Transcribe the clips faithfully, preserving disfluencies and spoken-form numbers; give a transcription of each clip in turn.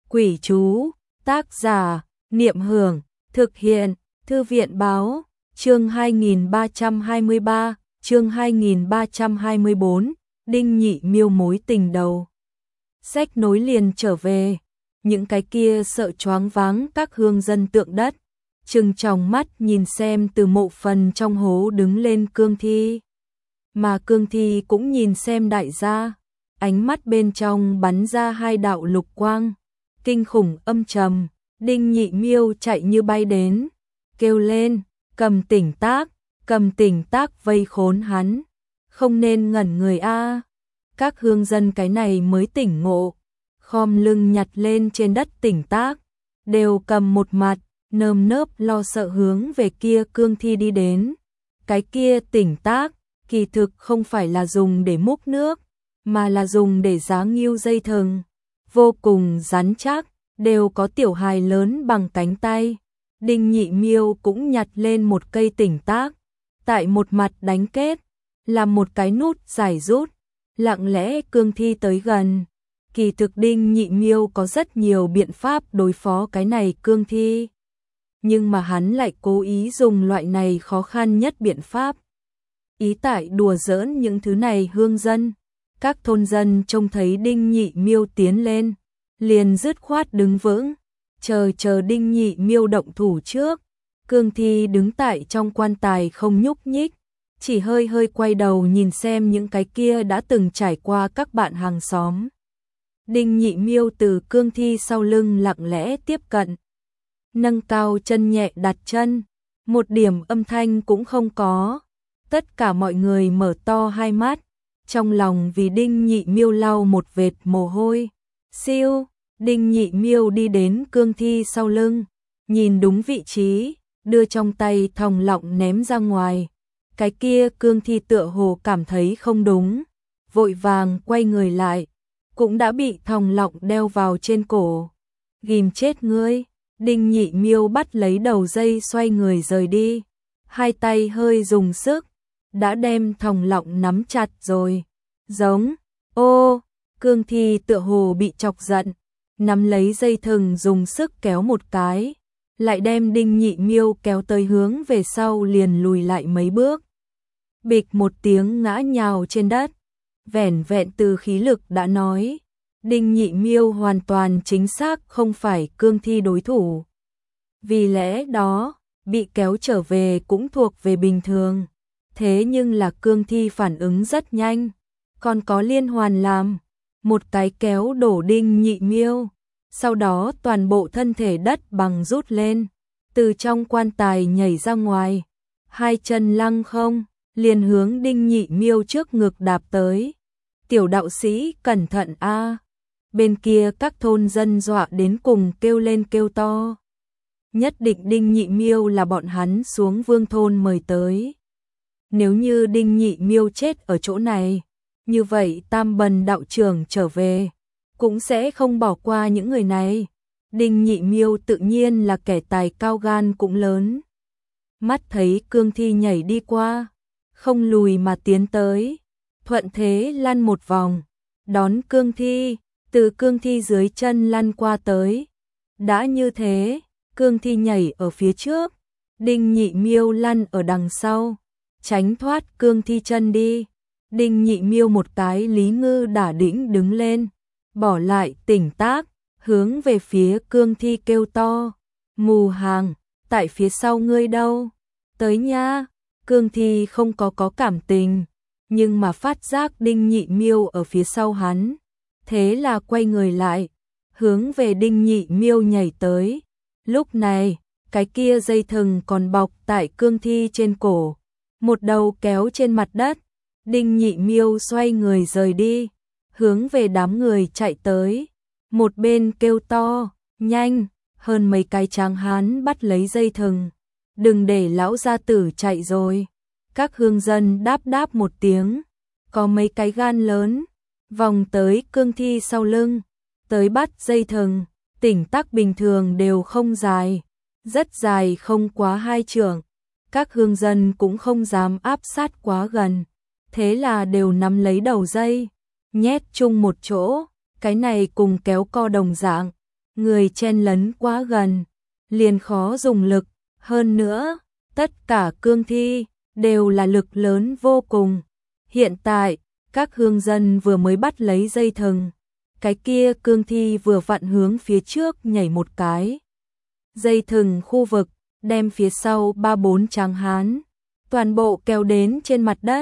Quỷ chú, tác giả, Niệm Hưởng, thực hiện, Thư viện báo, chương hai nghìn ba trăm hai mươi ba, chương hai nghìn ba trăm hai mươi bốn, Đinh Nhị Miêu mối tình đầu. Sách nối liền trở về, những cái kia sợ choáng váng các hương dân tượng đất, trừng tròng mắt nhìn xem từ mộ phần trong hố đứng lên cương thi. Mà cương thi cũng nhìn xem đại gia, ánh mắt bên trong bắn ra hai đạo lục quang, kinh khủng âm trầm. Đinh Nhị Miêu chạy như bay đến, kêu lên, cầm tỉnh tác, cầm tỉnh tác vây khốn hắn, không nên ngẩn người a. Các hương dân cái này mới tỉnh ngộ, khom lưng nhặt lên trên đất tỉnh tác, đều cầm một mặt, nơm nớp lo sợ hướng về kia cương thi đi đến. Cái kia tỉnh tác, kỳ thực không phải là dùng để múc nước, mà là dùng để giá nghiêu dây thừng, vô cùng rắn chắc, đều có tiểu hài lớn bằng cánh tay. Đinh Nhị Miêu cũng nhặt lên một cây tỉnh tác, tại một mặt đánh kết, làm một cái nút giải rút, lặng lẽ cương thi tới gần. Kỳ thực Đinh Nhị Miêu có rất nhiều biện pháp đối phó cái này cương thi, nhưng mà hắn lại cố ý dùng loại này khó khăn nhất biện pháp. Ý tại đùa giỡn những thứ này hương dân. Các thôn dân trông thấy Đinh Nhị Miêu tiến lên, liền dứt khoát đứng vững, chờ chờ Đinh Nhị Miêu động thủ trước. Cương thi đứng tại trong quan tài không nhúc nhích, chỉ hơi hơi quay đầu nhìn xem những cái kia đã từng trải qua các bạn hàng xóm. Đinh Nhị Miêu từ cương thi sau lưng lặng lẽ tiếp cận, nâng cao chân nhẹ đặt chân, một điểm âm thanh cũng không có. Tất cả mọi người mở to hai mắt, trong lòng vì Đinh Nhị Miêu lau một vệt mồ hôi. Siêu, Đinh Nhị Miêu đi đến cương thi sau lưng, nhìn đúng vị trí, đưa trong tay thòng lọng ném ra ngoài. Cái kia cương thi tựa hồ cảm thấy không đúng, vội vàng quay người lại, cũng đã bị thòng lọng đeo vào trên cổ. Ghim chết ngươi. Đinh Nhị Miêu bắt lấy đầu dây xoay người rời đi, hai tay hơi dùng sức, đã đem thòng lọng nắm chặt rồi. Giống, ô, cương thi tựa hồ bị chọc giận, nắm lấy dây thừng dùng sức kéo một cái, lại đem Đinh Nhị Miêu kéo tới hướng về sau liền lùi lại mấy bước. Bịch một tiếng ngã nhào trên đất, vẻn vẹn từ khí lực đã nói, Đinh Nhị Miêu hoàn toàn chính xác không phải cương thi đối thủ. Vì lẽ đó, bị kéo trở về cũng thuộc về bình thường. Thế nhưng là cương thi phản ứng rất nhanh, còn có liên hoàn làm, một cái kéo đổ Đinh Nhị Miêu, sau đó toàn bộ thân thể đất bằng rút lên, từ trong quan tài nhảy ra ngoài, hai chân lăng không, liền hướng Đinh Nhị Miêu trước ngực đạp tới. Tiểu đạo sĩ cẩn thận a. Bên kia các thôn dân dọa đến cùng kêu lên kêu to. Nhất định Đinh Nhị Miêu là bọn hắn xuống Vương thôn mời tới. Nếu như Đinh Nhị Miêu chết ở chỗ này, như vậy Tam Bần đạo trưởng trở về, cũng sẽ không bỏ qua những người này. Đinh Nhị Miêu tự nhiên là kẻ tài cao gan cũng lớn. Mắt thấy cương thi nhảy đi qua, không lùi mà tiến tới, thuận thế lăn một vòng, đón cương thi, từ cương thi dưới chân lăn qua tới. Đã như thế, cương thi nhảy ở phía trước, Đinh Nhị Miêu lăn ở đằng sau, tránh thoát cương thi chân đi. Đinh Nhị Miêu một cái lý ngư đả đĩnh đứng lên, bỏ lại tỉnh tác, hướng về phía cương thi kêu to, mù hàng, tại phía sau ngươi đâu, tới nha. Cương thi không có có cảm tình, nhưng mà phát giác Đinh Nhị Miêu ở phía sau hắn, thế là quay người lại, hướng về Đinh Nhị Miêu nhảy tới. Lúc này, cái kia dây thừng còn bọc tại cương thi trên cổ, một đầu kéo trên mặt đất. Đinh Nhị Miêu xoay người rời đi, hướng về đám người chạy tới, một bên kêu to, nhanh, hơn mấy cái tráng hán bắt lấy dây thừng, đừng để lão gia tử chạy rồi. Các hương dân đáp đáp một tiếng, có mấy cái gan lớn, vòng tới cương thi sau lưng, tới bắt dây thừng. Tỉnh tắc bình thường đều không dài, rất dài không quá hai trượng. Các hương dân cũng không dám áp sát quá gần, thế là đều nắm lấy đầu dây, nhét chung một chỗ, cái này cùng kéo co đồng dạng. người chen lấn quá gần, liền khó dùng lực, hơn nữa, tất cả cương thi đều là lực lớn vô cùng. Hiện tại, các hương dân vừa mới bắt lấy dây thừng, cái kia cương thi vừa vặn hướng phía trước nhảy một cái. Dây thừng khu vực, đem phía sau ba bốn tráng hán, toàn bộ kéo đến trên mặt đất.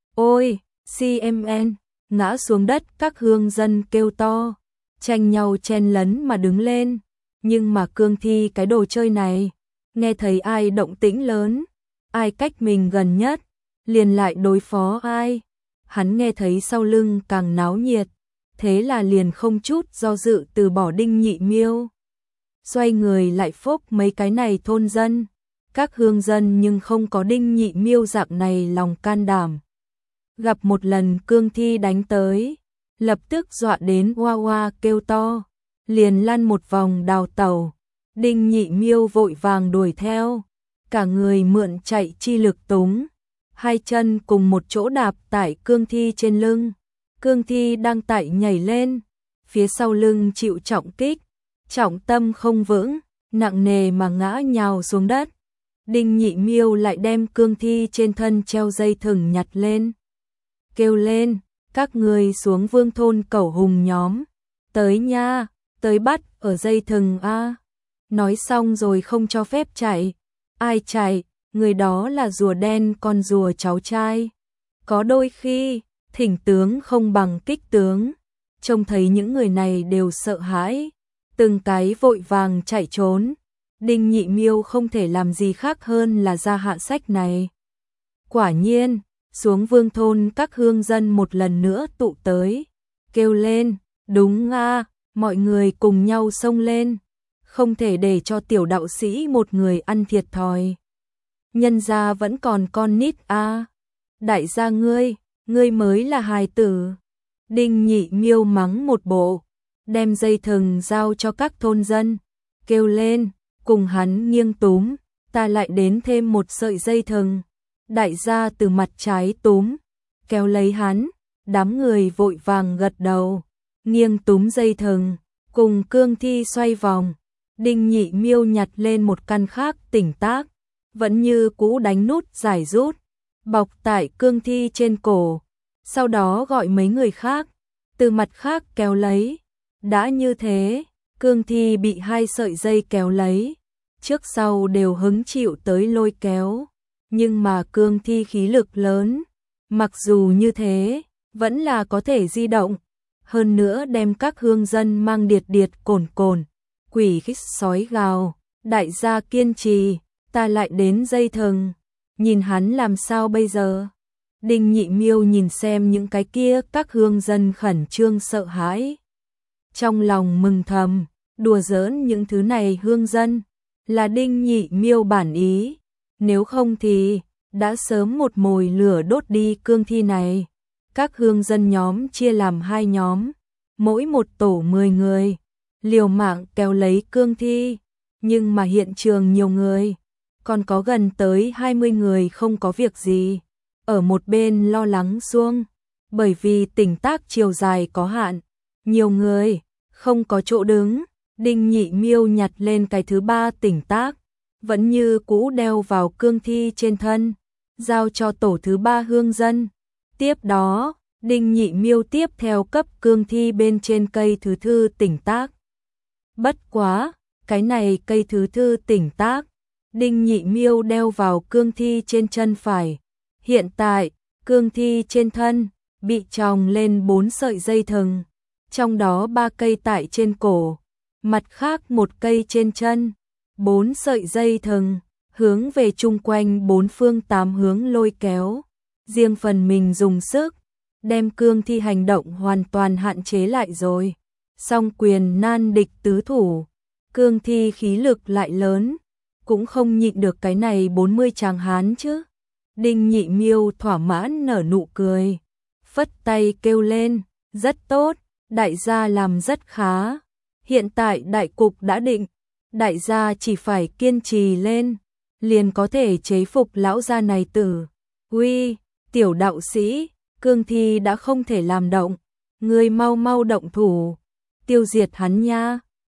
Ôi, xê em en, ngã xuống đất, các hương dân kêu to, tranh nhau chen lấn mà đứng lên. Nhưng mà cương thi cái đồ chơi này, nghe thấy ai động tĩnh lớn, ai cách mình gần nhất, liền lại đối phó ai. Hắn nghe thấy sau lưng càng náo nhiệt, thế là liền không chút do dự từ bỏ Đinh Nhị Miêu. Xoay người lại phốc mấy cái này thôn dân, các hương dân nhưng không có Đinh Nhị Miêu dạng này lòng can đảm. Gặp một lần cương thi đánh tới, lập tức dọa đến oa oa kêu to, liền lăn một vòng đào tẩu. Đinh Nhị Miêu vội vàng đuổi theo, cả người mượn chạy chi lực túng, hai chân cùng một chỗ đạp tại cương thi trên lưng. Cương thi đang tại nhảy lên, phía sau lưng chịu trọng kích, trọng tâm không vững, nặng nề mà ngã nhào xuống đất. Đinh Nhị Miêu lại đem cương thi trên thân treo dây thừng nhặt lên, kêu lên, các người xuống Vương thôn cẩu hùng nhóm, tới nha, tới bắt ở dây thừng a. Nói xong rồi không cho phép chạy, ai chạy, người đó là rùa đen con rùa cháu trai. Có đôi khi, thỉnh tướng không bằng kích tướng, trông thấy những người này đều sợ hãi, từng cái vội vàng chạy trốn. Đinh Nhị Miêu không thể làm gì khác hơn là ra hạ sách này. Quả nhiên, xuống Vương thôn các hương dân một lần nữa tụ tới, kêu lên, đúng a, mọi người cùng nhau xông lên, không thể để cho tiểu đạo sĩ một người ăn thiệt thòi. Nhân gia vẫn còn con nít a. Đại gia ngươi, ngươi mới là hài tử. Đinh Nhị Miêu mắng một bộ, đem dây thừng giao cho các thôn dân, kêu lên, cùng hắn nghiêng túm, ta lại đến thêm một sợi dây thừng. Đại gia từ mặt trái túm, kéo lấy hắn, đám người vội vàng gật đầu, nghiêng túm dây thừng, cùng cương thi xoay vòng. Đinh Nhị Miêu nhặt lên một căn khác tỉnh tác, vẫn như cũ đánh nút giải rút, bọc tại cương thi trên cổ, sau đó gọi mấy người khác, từ mặt khác kéo lấy. Đã như thế, cương thi bị hai sợi dây kéo lấy, trước sau đều hứng chịu tới lôi kéo, nhưng mà cương thi khí lực lớn, mặc dù như thế, vẫn là có thể di động, hơn nữa đem các hương dân mang điệt điệt cồn cồn, quỷ khích sói gào, đại gia kiên trì, ta lại đến dây thừng, nhìn hắn làm sao bây giờ. Đinh Nhị Miêu nhìn xem những cái kia các hương dân khẩn trương sợ hãi, trong lòng mừng thầm, đùa giỡn những thứ này hương dân, là Đinh Nhị Miêu bản ý, nếu không thì đã sớm một mồi lửa đốt đi cương thi này. Các hương dân nhóm chia làm hai nhóm, mỗi một tổ mười người, liều mạng kéo lấy cương thi, nhưng mà hiện trường nhiều người, còn có gần tới hai mươi người không có việc gì, ở một bên lo lắng xuông, bởi vì tỉnh tác chiều dài có hạn, nhiều người, không có chỗ đứng. Đinh Nhị Miêu nhặt lên cái thứ ba tỉnh tác, vẫn như cũ đeo vào cương thi trên thân, giao cho tổ thứ ba hương dân. Tiếp đó, Đinh Nhị Miêu tiếp theo cấp cương thi bên trên cây thứ thư tỉnh tác. Bất quá, cái này cây thứ thư tỉnh tác, Đinh Nhị Miêu đeo vào cương thi trên chân phải. Hiện tại, cương thi trên thân bị chòng lên bốn sợi dây thừng, trong đó ba cây tại trên cổ, mặt khác một cây trên chân, bốn sợi dây thừng hướng về chung quanh bốn phương tám hướng lôi kéo, riêng phần mình dùng sức đem cương thi hành động hoàn toàn hạn chế lại rồi. Song quyền nan địch tứ thủ, cương thi khí lực lại lớn, cũng không nhịn được cái này bốn mươi tráng hán chứ. Đinh Nhị Miêu thỏa mãn nở nụ cười, phất tay kêu lên, rất tốt, đại gia làm rất khá. Hiện tại đại cục đã định, đại gia chỉ phải kiên trì lên, liền có thể chế phục lão gia này tử. Uy, tiểu đạo sĩ, cương thi đã không thể làm động, ngươi mau mau động thủ, tiêu diệt hắn nha.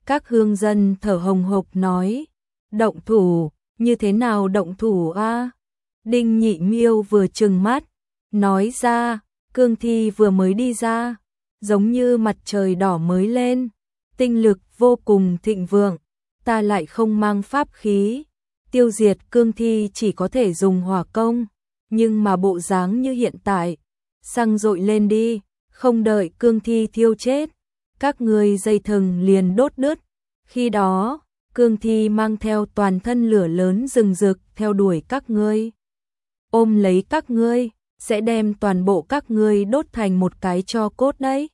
Các hương dân thở hồng hộc nói, động thủ, như thế nào động thủ a? Đinh Nhị Miêu vừa trừng mắt, nói ra, cương thi vừa mới đi ra, giống như mặt trời đỏ mới lên, tinh lực vô cùng thịnh vượng, ta lại không mang pháp khí, tiêu diệt cương thi chỉ có thể dùng hỏa công, nhưng mà bộ dáng như hiện tại, xăng dội lên đi, không đợi cương thi thiêu chết, các ngươi dây thừng liền đốt đứt. Khi đó, cương thi mang theo toàn thân lửa lớn rừng rực theo đuổi các ngươi. Ôm lấy các ngươi, sẽ đem toàn bộ các ngươi đốt thành một cái tro cốt đấy.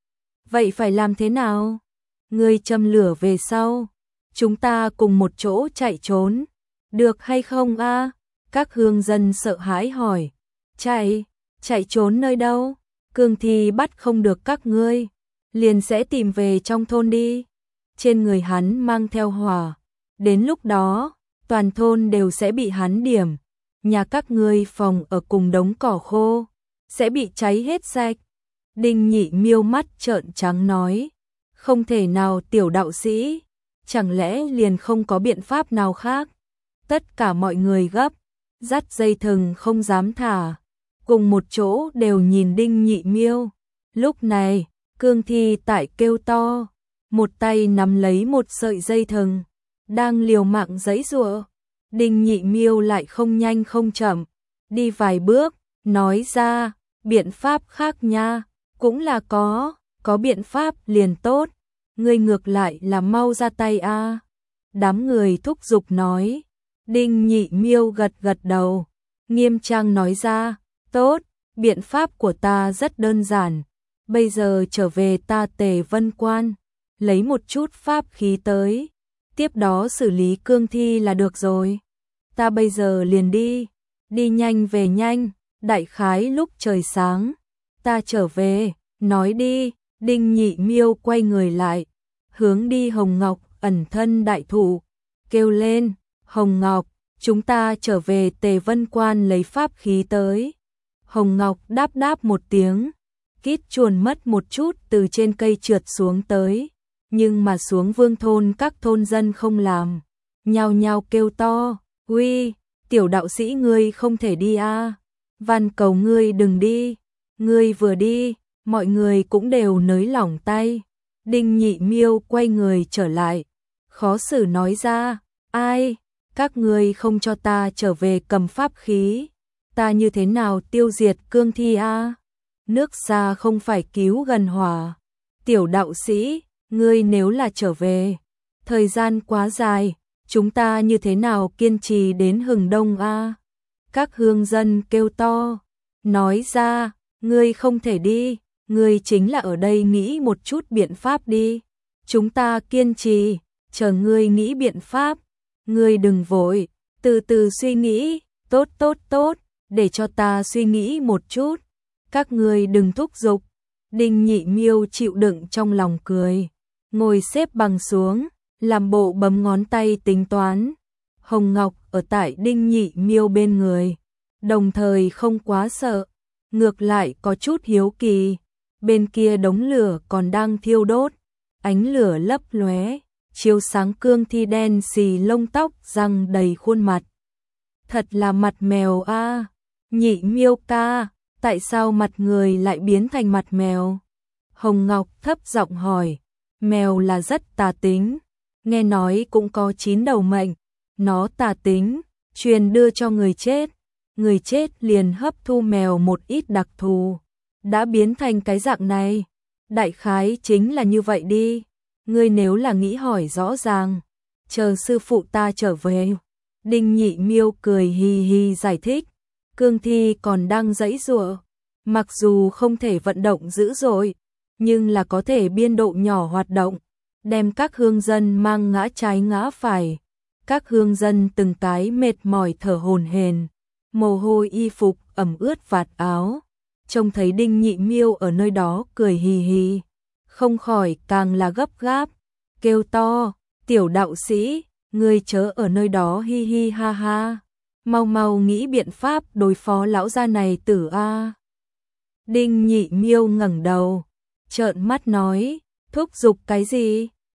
Vậy phải làm thế nào? Ngươi châm lửa về sau, chúng ta cùng một chỗ chạy trốn, được hay không a? Các hương dân sợ hãi hỏi. Chạy, chạy trốn nơi đâu? Cương thi bắt không được các ngươi, liền sẽ tìm về trong thôn đi. Trên người hắn mang theo hỏa, đến lúc đó, toàn thôn đều sẽ bị hắn điểm. Nhà các ngươi phòng ở cùng đống cỏ khô, sẽ bị cháy hết sạch. Đinh Nhị Miêu mắt trợn trắng nói, không thể nào tiểu đạo sĩ, chẳng lẽ liền không có biện pháp nào khác? Tất cả mọi người gấp, dắt dây thừng không dám thả, cùng một chỗ đều nhìn Đinh Nhị Miêu. Lúc này, cương thi tại kêu to, một tay nắm lấy một sợi dây thừng, đang liều mạng giãy giụa. Đinh Nhị Miêu lại không nhanh không chậm, đi vài bước, nói ra, biện pháp khác nha, cũng là có, có biện pháp liền tốt, ngươi ngược lại là mau ra tay a. Đám người thúc giục nói. Đinh Nhị Miêu gật gật đầu, nghiêm trang nói ra, tốt, biện pháp của ta rất đơn giản, bây giờ trở về ta Tề Vân Quan, lấy một chút pháp khí tới, tiếp đó xử lý cương thi là được rồi. Ta bây giờ liền đi, đi nhanh về nhanh, đại khái lúc trời sáng, ta trở về, nói đi. Đinh Nhị Miêu quay người lại, hướng đi Hồng Ngọc ẩn thân đại thụ, kêu lên, Hồng Ngọc, chúng ta trở về Tề Vân Quan lấy pháp khí tới. Hồng Ngọc đáp đáp một tiếng, kít chuồn mất một chút từ trên cây trượt xuống tới, nhưng mà xuống Vương thôn các thôn dân không làm, nhao nhao kêu to, uy, tiểu đạo sĩ ngươi không thể đi a, van cầu ngươi đừng đi, ngươi vừa đi, mọi người cũng đều nới lỏng tay. Đinh Nhị Miêu quay người trở lại, khó xử nói ra, ai, các ngươi không cho ta trở về cầm pháp khí, ta như thế nào tiêu diệt cương thi a? Nước xa không phải cứu gần hỏa. Tiểu đạo sĩ, ngươi nếu là trở về, thời gian quá dài, chúng ta như thế nào kiên trì đến hừng đông a? Các hương dân kêu to, nói ra, ngươi không thể đi, ngươi chính là ở đây nghĩ một chút biện pháp đi. Chúng ta kiên trì, chờ ngươi nghĩ biện pháp. Ngươi đừng vội, từ từ suy nghĩ, tốt tốt tốt, để cho ta suy nghĩ một chút. Các ngươi đừng thúc giục. Đinh Nhị Miêu chịu đựng trong lòng cười, ngồi xếp bằng xuống, làm bộ bấm ngón tay tính toán. Hồng Ngọc ở tại Đinh Nhị Miêu bên người, đồng thời không quá sợ, ngược lại có chút hiếu kỳ. Bên kia đống lửa còn đang thiêu đốt, ánh lửa lấp lóe, chiếu sáng cương thi đen xì lông tóc răng đầy khuôn mặt. Thật là mặt mèo a, à. Nhị Miêu ca, tại sao mặt người lại biến thành mặt mèo? Hồng Ngọc thấp giọng hỏi. Mèo là rất tà tính, nghe nói cũng có chín đầu mệnh, nó tà tính, truyền đưa cho người chết, người chết liền hấp thu mèo một ít đặc thù, đã biến thành cái dạng này. Đại khái chính là như vậy đi, ngươi nếu là nghĩ hỏi rõ ràng, chờ sư phụ ta trở về. Đinh Nhị Miêu cười hì hì giải thích, cương thi còn đang giãy giụa, mặc dù không thể vận động dữ dội, nhưng là có thể biên độ nhỏ hoạt động, đem các hương dân mang ngã trái ngã phải. Các hương dân từng cái mệt mỏi thở hổn hển, mồ hôi y phục ẩm ướt vạt áo. Trông thấy Đinh Nhị Miêu ở nơi đó cười hì hì, không khỏi càng là gấp gáp, kêu to, tiểu đạo sĩ, ngươi chớ ở nơi đó hi hi ha ha, mau mau nghĩ biện pháp đối phó lão gia này tử a. Đinh Nhị Miêu ngẩng đầu, trợn mắt nói, thúc giục cái gì?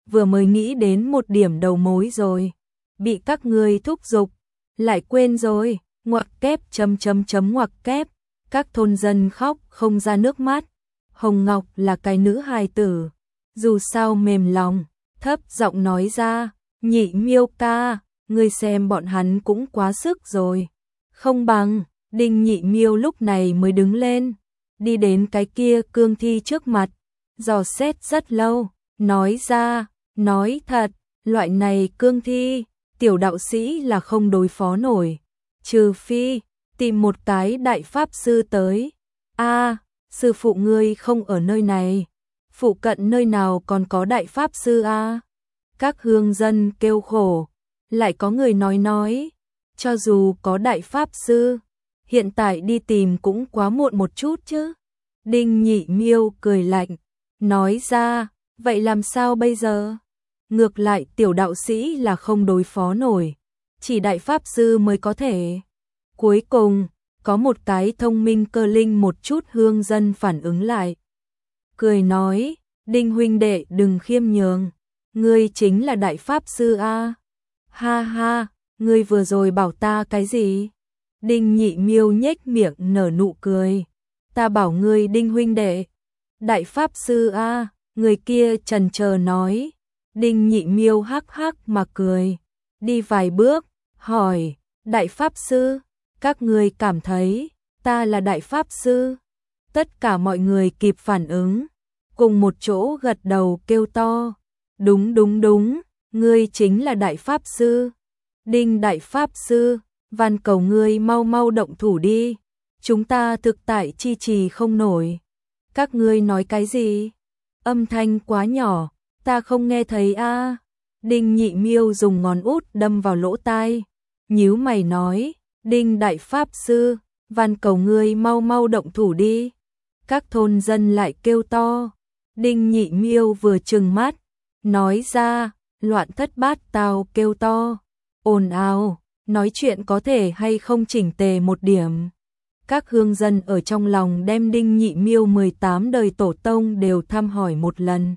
vừa mới nghĩ đến một điểm đầu mối rồi, bị các ngươi thúc giục, lại quên rồi, ngoặc kép chấm chấm chấm ngoặc kép, các thôn dân khóc không ra nước mắt. Hồng Ngọc là cái nữ hài tử, dù sao mềm lòng, thấp giọng nói ra, Nhị Miêu ca, ngươi xem bọn hắn cũng quá sức rồi. Không bằng, Đinh Nhị Miêu lúc này mới đứng lên, đi đến cái kia cương thi trước mặt, dò xét rất lâu, nói ra, nói thật, loại này cương thi, tiểu đạo sĩ là không đối phó nổi, trừ phi, tìm một cái đại pháp sư tới. A, sư phụ ngươi không ở nơi này, phụ cận nơi nào còn có đại pháp sư a? Các hương dân kêu khổ, lại có người nói nói, cho dù có đại pháp sư, hiện tại đi tìm cũng quá muộn một chút chứ. Đinh Nhị Miêu cười lạnh, nói ra, vậy làm sao bây giờ? Ngược lại tiểu đạo sĩ là không đối phó nổi, chỉ đại pháp sư mới có thể. Cuối cùng, có một cái thông minh cơ linh một chút hương dân phản ứng lại. Cười nói, Đinh huynh đệ đừng khiêm nhường, ngươi chính là đại pháp sư a. Ha ha, ngươi vừa rồi bảo ta cái gì? Đinh Nhị Miêu nhếch miệng nở nụ cười. Ta bảo ngươi Đinh huynh đệ, đại pháp sư a, người kia chần chờ nói. Đinh Nhị Miêu hắc hắc mà cười, đi vài bước, hỏi, đại pháp sư, các ngươi cảm thấy ta là đại pháp sư? Tất cả mọi người kịp phản ứng, cùng một chỗ gật đầu kêu to, đúng đúng đúng, ngươi chính là đại pháp sư. Đinh đại pháp sư, van cầu ngươi mau mau động thủ đi, chúng ta thực tại chi trì không nổi. Các ngươi nói cái gì? Âm thanh quá nhỏ, ta không nghe thấy a. Đinh Nhị Miêu dùng ngón út đâm vào lỗ tai, nhíu mày nói, Đinh đại pháp sư, van cầu ngươi mau mau động thủ đi. Các thôn dân lại kêu to. Đinh Nhị Miêu vừa trừng mắt, nói ra, loạn thất bát tao kêu to, ồn ào, nói chuyện có thể hay không chỉnh tề một điểm. Các hương dân ở trong lòng đem Đinh Nhị Miêu mười tám đời tổ tông đều thăm hỏi một lần.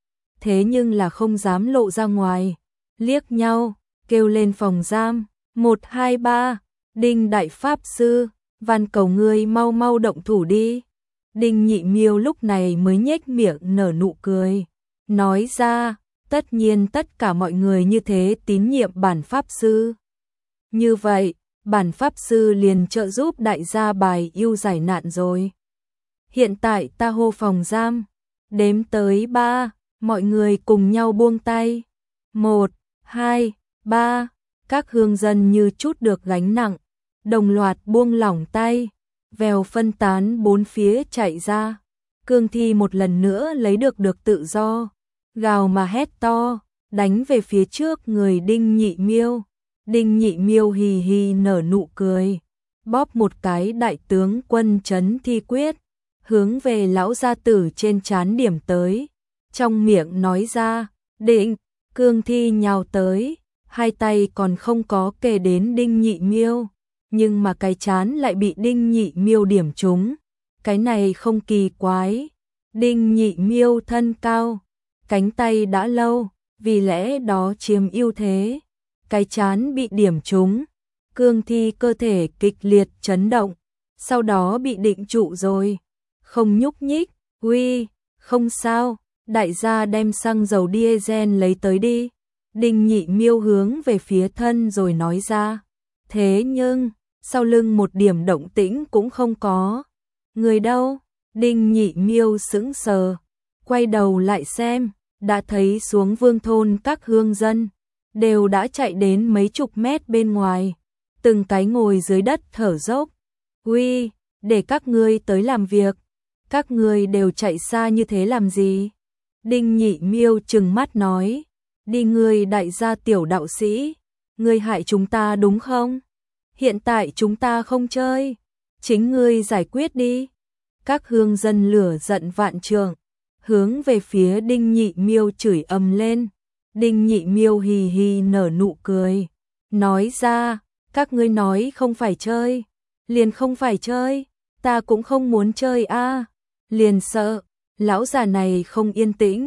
Thế nhưng là không dám lộ ra ngoài, liếc nhau, kêu lên phòng giam, một hai ba, Đinh đại pháp sư, van cầu ngươi mau mau động thủ đi. Đinh Nhị Miêu lúc này mới nhếch miệng nở nụ cười, nói ra, tất nhiên tất cả mọi người như thế tín nhiệm bản pháp sư. Như vậy, bản pháp sư liền trợ giúp đại gia bài yêu giải nạn rồi. Hiện tại ta hô phòng giam, đếm tới ba, mọi người cùng nhau buông tay. Một, hai, ba, các hương dân như chút được gánh nặng, đồng loạt buông lỏng tay, vèo phân tán bốn phía chạy ra. Cương thi một lần nữa lấy được được tự do, gào mà hét to, đánh về phía trước người Đinh Nhị Miêu. Đinh Nhị Miêu hì hì nở nụ cười, bóp một cái đại tướng quân trấn thi quyết, hướng về lão gia tử trên trán điểm tới, trong miệng nói ra, định, cương thi nhào tới, hai tay còn không có kề đến Đinh Nhị Miêu, nhưng mà cái trán lại bị Đinh Nhị Miêu điểm trúng, cái này không kỳ quái. Đinh Nhị Miêu thân cao, cánh tay đã lâu, vì lẽ đó chiếm ưu thế. Cái trán bị điểm trúng, cương thi cơ thể kịch liệt chấn động, sau đó bị định trụ rồi, không nhúc nhích. Uy, không sao, đại gia đem xăng dầu diesel lấy tới đi. Đinh Nhị Miêu hướng về phía thân rồi nói ra. Thế nhưng, sau lưng một điểm động tĩnh cũng không có. Người đâu? Đinh Nhị Miêu sững sờ, quay đầu lại xem, đã thấy xuống vương thôn các hương dân đều đã chạy đến mấy chục mét bên ngoài, từng cái ngồi dưới đất thở dốc. Uy, để các ngươi tới làm việc, các ngươi đều chạy xa như thế làm gì? Đinh Nhị Miêu trừng mắt nói, đi ngươi đại gia tiểu đạo sĩ, ngươi hại chúng ta đúng không? Hiện tại chúng ta không chơi, chính ngươi giải quyết đi. Các hương dân lửa giận vạn trượng, hướng về phía Đinh Nhị Miêu chửi ầm lên. Đinh Nhị Miêu hì hì nở nụ cười, nói ra, các ngươi nói không phải chơi, liền không phải chơi, ta cũng không muốn chơi a, liền sợ, lão già này không yên tĩnh,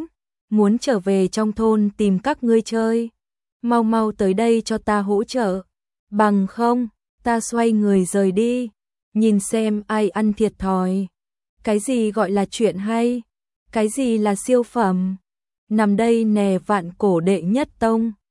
muốn trở về trong thôn tìm các ngươi chơi. Mau mau tới đây cho ta hỗ trợ. Bằng không, ta xoay người rời đi, nhìn xem ai ăn thiệt thòi. Cái gì gọi là chuyện hay? Cái gì là siêu phẩm? Nằm đây nè vạn cổ đệ nhất tông.